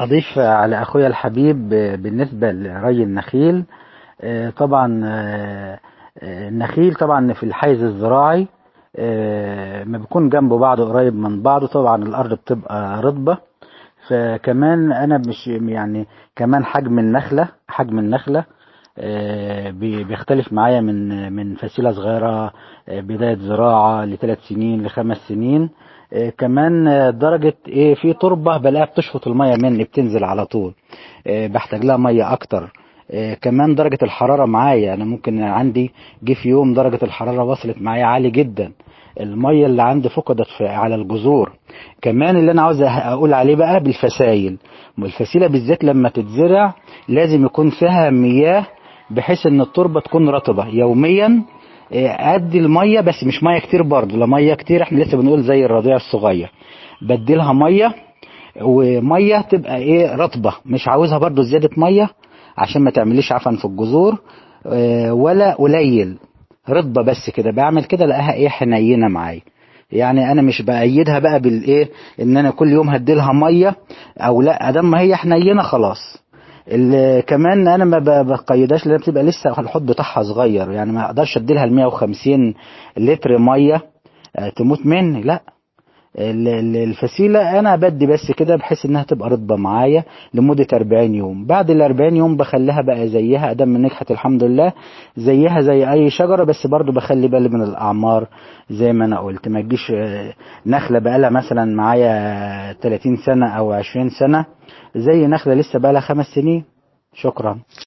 أضيف على أخويا الحبيب بالنسبة لري النخيل. طبعا النخيل طبعا في الحيز الزراعي ما بيكون جنب بعضه قريب من بعضه، طبعا الأرض بتبقى رطبة. فكمان أنا مش يعني كمان حجم النخلة بيختلف معايا من فسيلة صغيرة بداية زراعة ل3 سنين ل5 سنين. كمان درجة ايه في تربة بلاقيها بتشفط المية مني بتنزل على طول. بحتاج لها مية اكتر. كمان درجة الحرارة معايا انا ممكن عندي جه في يوم درجة الحرارة وصلت معايا عالي جدا. المية اللي عندي فقدت على الجذور. كمان اللي انا عاوز اقول عليه بقى بالفسايل. الفسيلة بالذات لما تتزرع لازم يكون فيها مياه بحيث ان التربة تكون رطبة يوميا. ادي المية بس مش مية كتير برضه، لا مية كتير احنا لسه بنقول زي الرضيع الصغير. بديلها مية ومية تبقى ايه رطبة، مش عاوزها برضه زيادة مية عشان ما تعمليش عفن في الجذور. ولا قليل، رطبة بس كده بعمل كده لقاها ايه حنينة معايا. يعني انا مش بايدها بقى بالايه ان انا كل يوم هديلها ميه او لا، ادام ما هي حنينه خلاص. كمان انا ما بقيدهاش لان بتبقى لسه الحوض بتاعها صغير، يعني ما اقدرش اديلها ال 150 لتر ميه تموت مني، لا. الفسيلة انا بدي بس كده بحيث انها تبقى رطبة معايا لمدة 40 يوم. بعد ال40 يوم بخليها بقى زيها ادام من نجحت الحمد لله، زيها زي اي شجرة. بس برضو بخلي بالي من الاعمار زي ما انا قلت، ما تجيش نخلة بقالها مثلا معايا 30 سنة او 20 سنة زي نخلة لسه بقالها 5 سنين. شكرا.